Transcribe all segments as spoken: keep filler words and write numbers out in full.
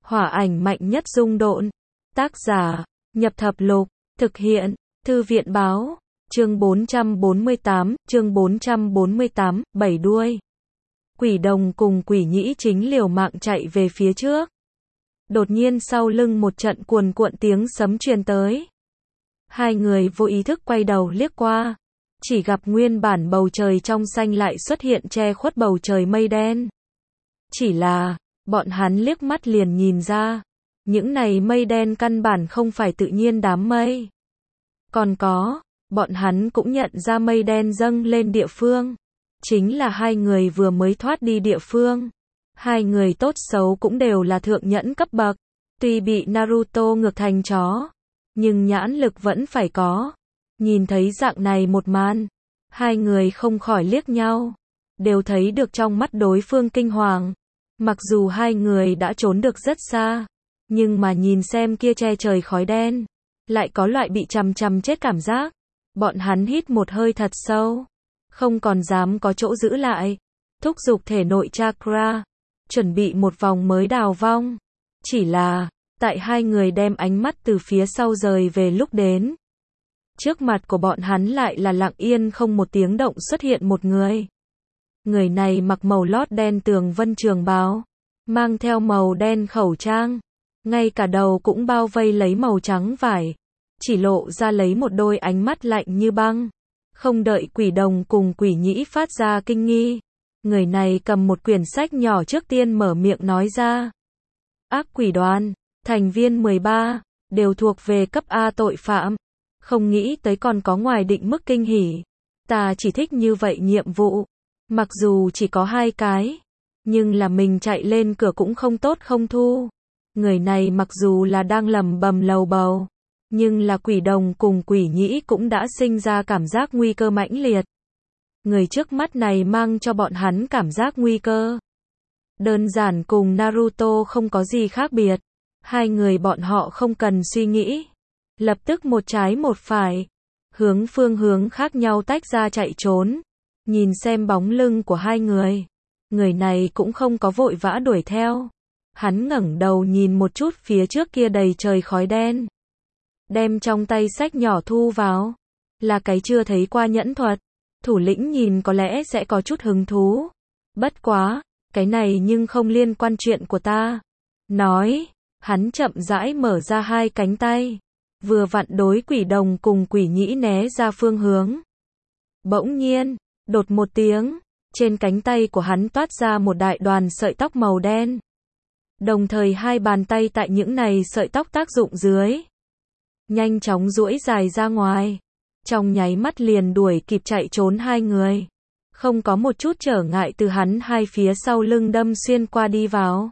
Hỏa ảnh mạnh nhất dung độn. Tác giả, Nhập Thập Lục. Thực hiện, Thư viện báo. Chương bốn trăm bốn mươi tám, chương bốn trăm bốn mươi tám, bảy đuôi. Quỷ đồng cùng quỷ nhĩ chính liều mạng chạy về phía trước. Đột nhiên sau lưng một trận cuồn cuộn tiếng sấm truyền tới. Hai người vô ý thức quay đầu liếc qua. Chỉ gặp nguyên bản bầu trời trong xanh lại xuất hiện che khuất bầu trời mây đen. Chỉ là, bọn hắn liếc mắt liền nhìn ra. Những này mây đen căn bản không phải tự nhiên đám mây. Còn có, bọn hắn cũng nhận ra mây đen dâng lên địa phương. Chính là hai người vừa mới thoát đi địa phương. Hai người tốt xấu cũng đều là thượng nhẫn cấp bậc. Tuy bị Naruto ngược thành chó, nhưng nhãn lực vẫn phải có. Nhìn thấy dạng này một màn, hai người không khỏi liếc nhau. Đều thấy được trong mắt đối phương kinh hoàng. Mặc dù hai người đã trốn được rất xa, nhưng mà nhìn xem kia che trời khói đen, lại có loại bị chằm chằm chết cảm giác. Bọn hắn hít một hơi thật sâu, không còn dám có chỗ giữ lại, thúc giục thể nội chakra, chuẩn bị một vòng mới đào vong. Chỉ là, tại hai người đem ánh mắt từ phía sau rời về lúc đến, trước mặt của bọn hắn lại là lặng yên không một tiếng động xuất hiện một người. Người này mặc màu lót đen tường vân trường bào, mang theo màu đen khẩu trang, ngay cả đầu cũng bao vây lấy màu trắng vải, chỉ lộ ra lấy một đôi ánh mắt lạnh như băng. Không đợi quỷ đồng cùng quỷ nhĩ phát ra kinh nghi, người này cầm một quyển sách nhỏ trước tiên mở miệng nói ra. Ác quỷ đoàn, thành viên mười ba, đều thuộc về cấp A tội phạm. Không nghĩ tới còn có ngoài định mức kinh hỉ. Ta chỉ thích như vậy nhiệm vụ. Mặc dù chỉ có hai cái, nhưng là mình chạy lên cửa cũng không tốt không thu. Người này mặc dù là đang lẩm bẩm lầu bầu, nhưng là quỷ đồng cùng quỷ nhĩ cũng đã sinh ra cảm giác nguy cơ mãnh liệt. Người trước mắt này mang cho bọn hắn cảm giác nguy cơ. Đơn giản cùng Naruto không có gì khác biệt. Hai người bọn họ không cần suy nghĩ. Lập tức một trái một phải, hướng phương hướng khác nhau tách ra chạy trốn. Nhìn xem bóng lưng của hai người, người này cũng không có vội vã đuổi theo. Hắn ngẩng đầu nhìn một chút phía trước kia đầy trời khói đen. Đem trong tay sách nhỏ thu vào. Là cái chưa thấy qua nhẫn thuật. Thủ lĩnh nhìn có lẽ sẽ có chút hứng thú. Bất quá, cái này nhưng không liên quan chuyện của ta. Nói, hắn chậm rãi mở ra hai cánh tay. Vừa vặn đối quỷ đồng cùng quỷ nhĩ né ra phương hướng. Bỗng nhiên, đột một tiếng, trên cánh tay của hắn toát ra một đại đoàn sợi tóc màu đen. Đồng thời hai bàn tay tại những này sợi tóc tác dụng dưới, nhanh chóng duỗi dài ra ngoài. Trong nháy mắt liền đuổi kịp chạy trốn hai người. Không có một chút trở ngại từ hắn hai phía sau lưng đâm xuyên qua đi vào.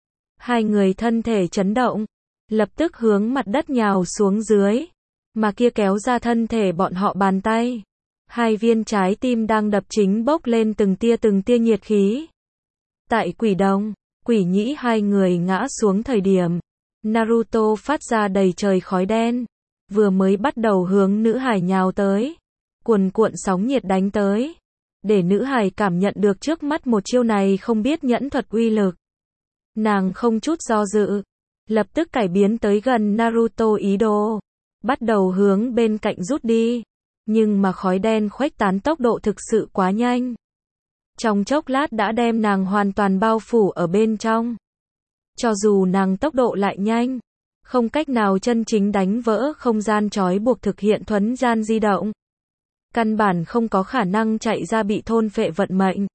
Hai người thân thể chấn động, lập tức hướng mặt đất nhào xuống dưới. Mà kia kéo ra thân thể bọn họ bàn tay. Hai viên trái tim đang đập chính bốc lên từng tia từng tia nhiệt khí. Tại quỷ đồng, quỷ nhĩ hai người ngã xuống thời điểm, Naruto phát ra đầy trời khói đen, vừa mới bắt đầu hướng nữ hải nhào tới. Cuồn cuộn sóng nhiệt đánh tới, để nữ hải cảm nhận được trước mắt một chiêu này không biết nhẫn thuật uy lực. Nàng không chút do dự, lập tức cải biến tới gần Naruto ý đồ, bắt đầu hướng bên cạnh rút đi. Nhưng mà khói đen khuếch tán tốc độ thực sự quá nhanh. Trong chốc lát đã đem nàng hoàn toàn bao phủ ở bên trong. Cho dù nàng tốc độ lại nhanh, không cách nào chân chính đánh vỡ không gian trói buộc thực hiện thuấn gian di động. Căn bản không có khả năng chạy ra bị thôn phệ vận mệnh.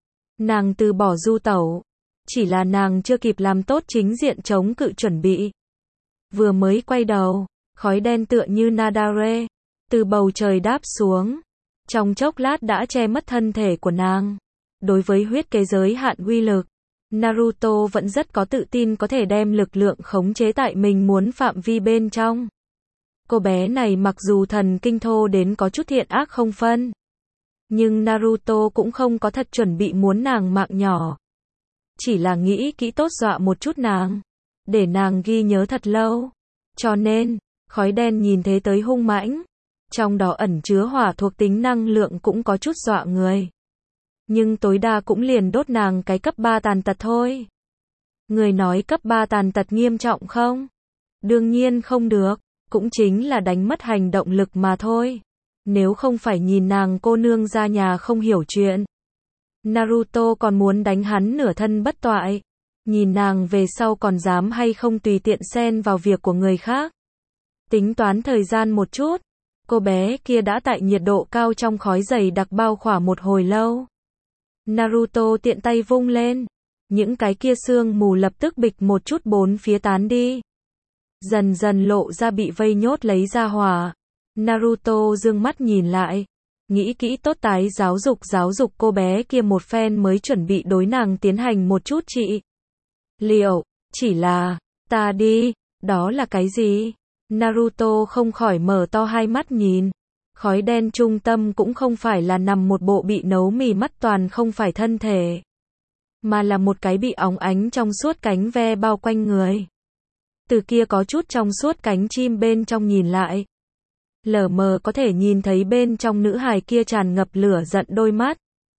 Nàng từ bỏ du tẩu. Chỉ là nàng chưa kịp làm tốt chính diện chống cự chuẩn bị. Vừa mới quay đầu, khói đen tựa như Nadare từ bầu trời đáp xuống. Trong chốc lát đã che mất thân thể của nàng. Đối với huyết kế giới hạn uy lực, Naruto vẫn rất có tự tin có thể đem lực lượng khống chế tại mình muốn phạm vi bên trong. Cô bé này mặc dù thần kinh thô đến có chút thiện ác không phân, nhưng Naruto cũng không có thật chuẩn bị muốn nàng mạng nhỏ. Chỉ là nghĩ kỹ tốt dọa một chút nàng, để nàng ghi nhớ thật lâu. Cho nên, khói đen nhìn thế tới hung mãnh, trong đó ẩn chứa hỏa thuộc tính năng lượng cũng có chút dọa người. Nhưng tối đa cũng liền đốt nàng cái cấp ba tàn tật thôi. Người nói cấp ba tàn tật nghiêm trọng không? Đương nhiên không được, cũng chính là đánh mất hành động lực mà thôi. Nếu không phải nhìn nàng cô nương ra nhà không hiểu chuyện. Naruto còn muốn đánh hắn nửa thân bất toại. Nhìn nàng về sau còn dám hay không tùy tiện xen vào việc của người khác. Tính toán thời gian một chút. Cô bé kia đã tại nhiệt độ cao trong khói dày đặc bao khỏa một hồi lâu. Naruto tiện tay vung lên. Những cái kia sương mù lập tức bịch một chút bốn phía tán đi. Dần dần lộ ra bị vây nhốt lấy ra hỏa. Naruto dương mắt nhìn lại. Nghĩ kỹ tốt tái giáo dục giáo dục cô bé kia một phen mới chuẩn bị đối nàng tiến hành một chút trị. Liệu, chỉ là, ta đi, đó là cái gì? Naruto không khỏi mở to hai mắt nhìn. Khói đen trung tâm cũng không phải là nằm một bộ bị nấu mì mắt toàn không phải thân thể. Mà là một cái bị óng ánh trong suốt cánh ve bao quanh người. Từ kia có chút trong suốt cánh chim bên trong nhìn lại. Lờ mờ có thể nhìn thấy bên trong nữ hài kia tràn ngập lửa giận đôi mắt.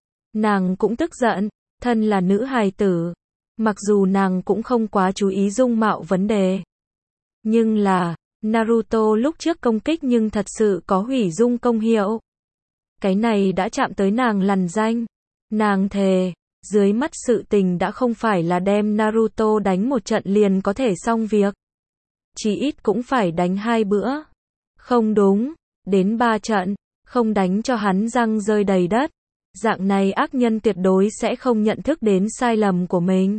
Nàng cũng tức giận, thân là nữ hài tử. Mặc dù nàng cũng không quá chú ý dung mạo vấn đề. Nhưng là, Naruto lúc trước công kích nhưng thật sự có hủy dung công hiệu. Cái này đã chạm tới nàng lằn danh. Nàng thề, dưới mắt sự tình đã không phải là đem Naruto đánh một trận liền có thể xong việc. Chỉ ít cũng phải đánh hai bữa. Không đúng, đến ba trận, không đánh cho hắn răng rơi đầy đất. Dạng này ác nhân tuyệt đối sẽ không nhận thức đến sai lầm của mình.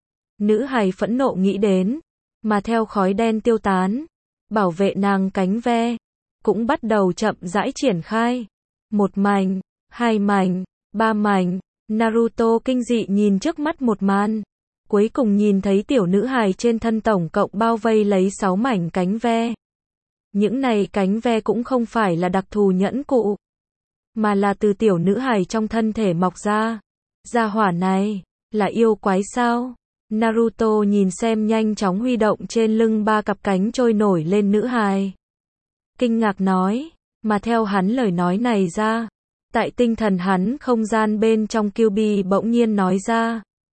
Nữ hài phẫn nộ nghĩ đến, mà theo khói đen tiêu tán, bảo vệ nàng cánh ve, cũng bắt đầu chậm rãi triển khai. Một mảnh, hai mảnh, ba mảnh, Naruto kinh dị nhìn trước mắt một màn. Cuối cùng nhìn thấy tiểu nữ hài trên thân tổng cộng bao vây lấy sáu mảnh cánh ve. Những này cánh ve cũng không phải là đặc thù nhẫn cụ, mà là từ tiểu nữ hài trong thân thể mọc ra. Gia hỏa này, là yêu quái sao? Naruto nhìn xem nhanh chóng huy động trên lưng ba cặp cánh trôi nổi lên nữ hài. Kinh ngạc nói, mà theo hắn lời nói này ra, tại tinh thần hắn không gian bên trong Kyuubi bỗng nhiên nói ra.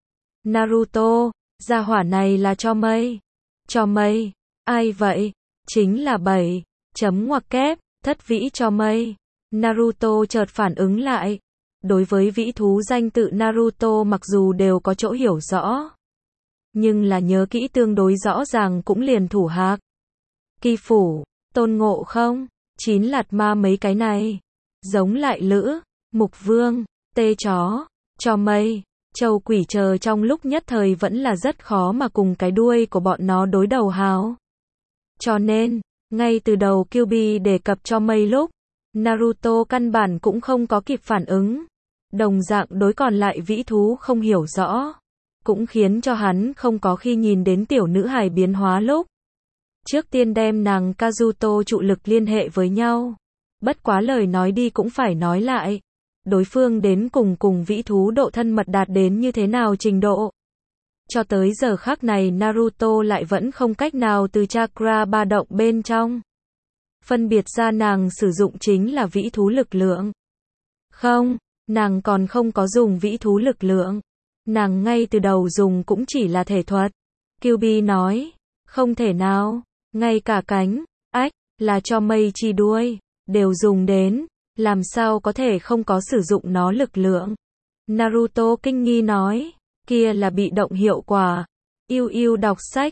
Naruto, gia hỏa này là cho mây. Cho mây, ai vậy? Chính là bảy, chấm ngoặc kép, thất vĩ cho mây. Naruto chợt phản ứng lại. Đối với vĩ thú danh tự Naruto mặc dù đều có chỗ hiểu rõ. Nhưng là nhớ kỹ tương đối rõ ràng cũng liền thủ hạc. Kỳ phủ, tôn ngộ không, chín lạt ma mấy cái này. Giống lại lữ, mục vương, tê chó, cho mây, châu quỷ chờ trong lúc nhất thời vẫn là rất khó mà cùng cái đuôi của bọn nó đối đầu hào. Cho nên, ngay từ đầu Kyuubi đề cập cho mây lúc, Naruto căn bản cũng không có kịp phản ứng. Đồng dạng đối còn lại vĩ thú không hiểu rõ. Cũng khiến cho hắn không có khi nhìn đến tiểu nữ hài biến hóa lúc. Trước tiên đem nàng Kazuto trụ lực liên hệ với nhau. Bất quá lời nói đi cũng phải nói lại. Đối phương đến cùng cùng vĩ thú độ thân mật đạt đến như thế nào trình độ. Cho tới giờ khắc này Naruto lại vẫn không cách nào từ chakra ba động bên trong phân biệt ra nàng sử dụng chính là vĩ thú lực lượng. Không, nàng còn không có dùng vĩ thú lực lượng. Nàng ngay từ đầu dùng cũng chỉ là thể thuật. Kyuubi nói, không thể nào, ngay cả cánh, ách, là cho mây chi đuôi, đều dùng đến, làm sao có thể không có sử dụng nó lực lượng. Naruto kinh nghi nói, kia là bị động hiệu quả. Yêu yêu đọc sách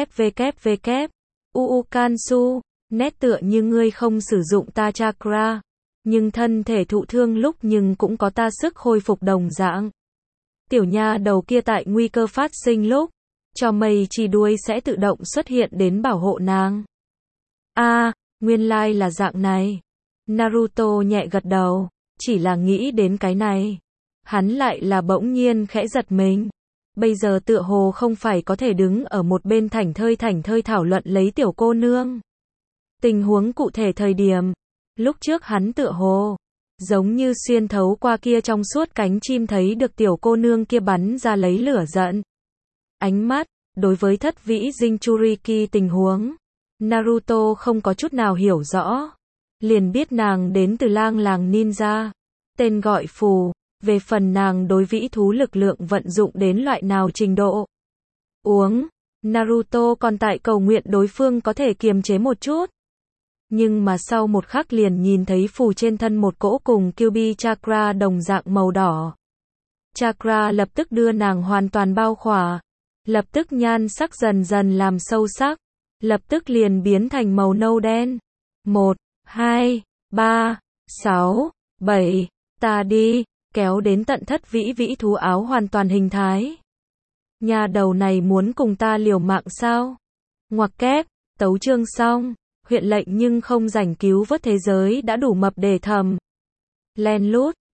www. Uukansu, nét tựa như ngươi không sử dụng ta chakra, nhưng thân thể thụ thương lúc nhưng cũng có ta sức hồi phục đồng dạng. Tiểu nha đầu kia tại nguy cơ phát sinh lúc, cho mây chi đuôi sẽ tự động xuất hiện đến bảo hộ nàng. A, à, nguyên lai là dạng này. Naruto nhẹ gật đầu, chỉ là nghĩ đến cái này. Hắn lại là bỗng nhiên khẽ giật mình. Bây giờ tựa hồ không phải có thể đứng ở một bên thảnh thơi thảnh thơi thảo luận lấy tiểu cô nương. Tình huống cụ thể thời điểm, lúc trước hắn tựa hồ, giống như xuyên thấu qua kia trong suốt cánh chim thấy được tiểu cô nương kia bắn ra lấy lửa giận. Ánh mắt, đối với thất vĩ Jinchuriki tình huống, Naruto không có chút nào hiểu rõ. Liền biết nàng đến từ lang làng ninja, tên gọi phù, về phần nàng đối vĩ thú lực lượng vận dụng đến loại nào trình độ. Uống. Naruto còn tại cầu nguyện đối phương có thể kiềm chế một chút. Nhưng mà sau một khắc liền nhìn thấy phù trên thân một cỗ cùng Kyuubi Chakra đồng dạng màu đỏ. Chakra lập tức đưa nàng hoàn toàn bao khỏa. Lập tức nhan sắc dần dần làm sâu sắc. Lập tức liền biến thành màu nâu đen. Một, hai, ba, sáu, bảy, ta đi, kéo đến tận thất vĩ vĩ thú áo hoàn toàn hình thái. Nhà đầu này muốn cùng ta liều mạng sao? Ngoặc kép, tấu chương xong, huyện lệnh nhưng không rảnh cứu vớt thế giới đã đủ mập để thầm. Len lút.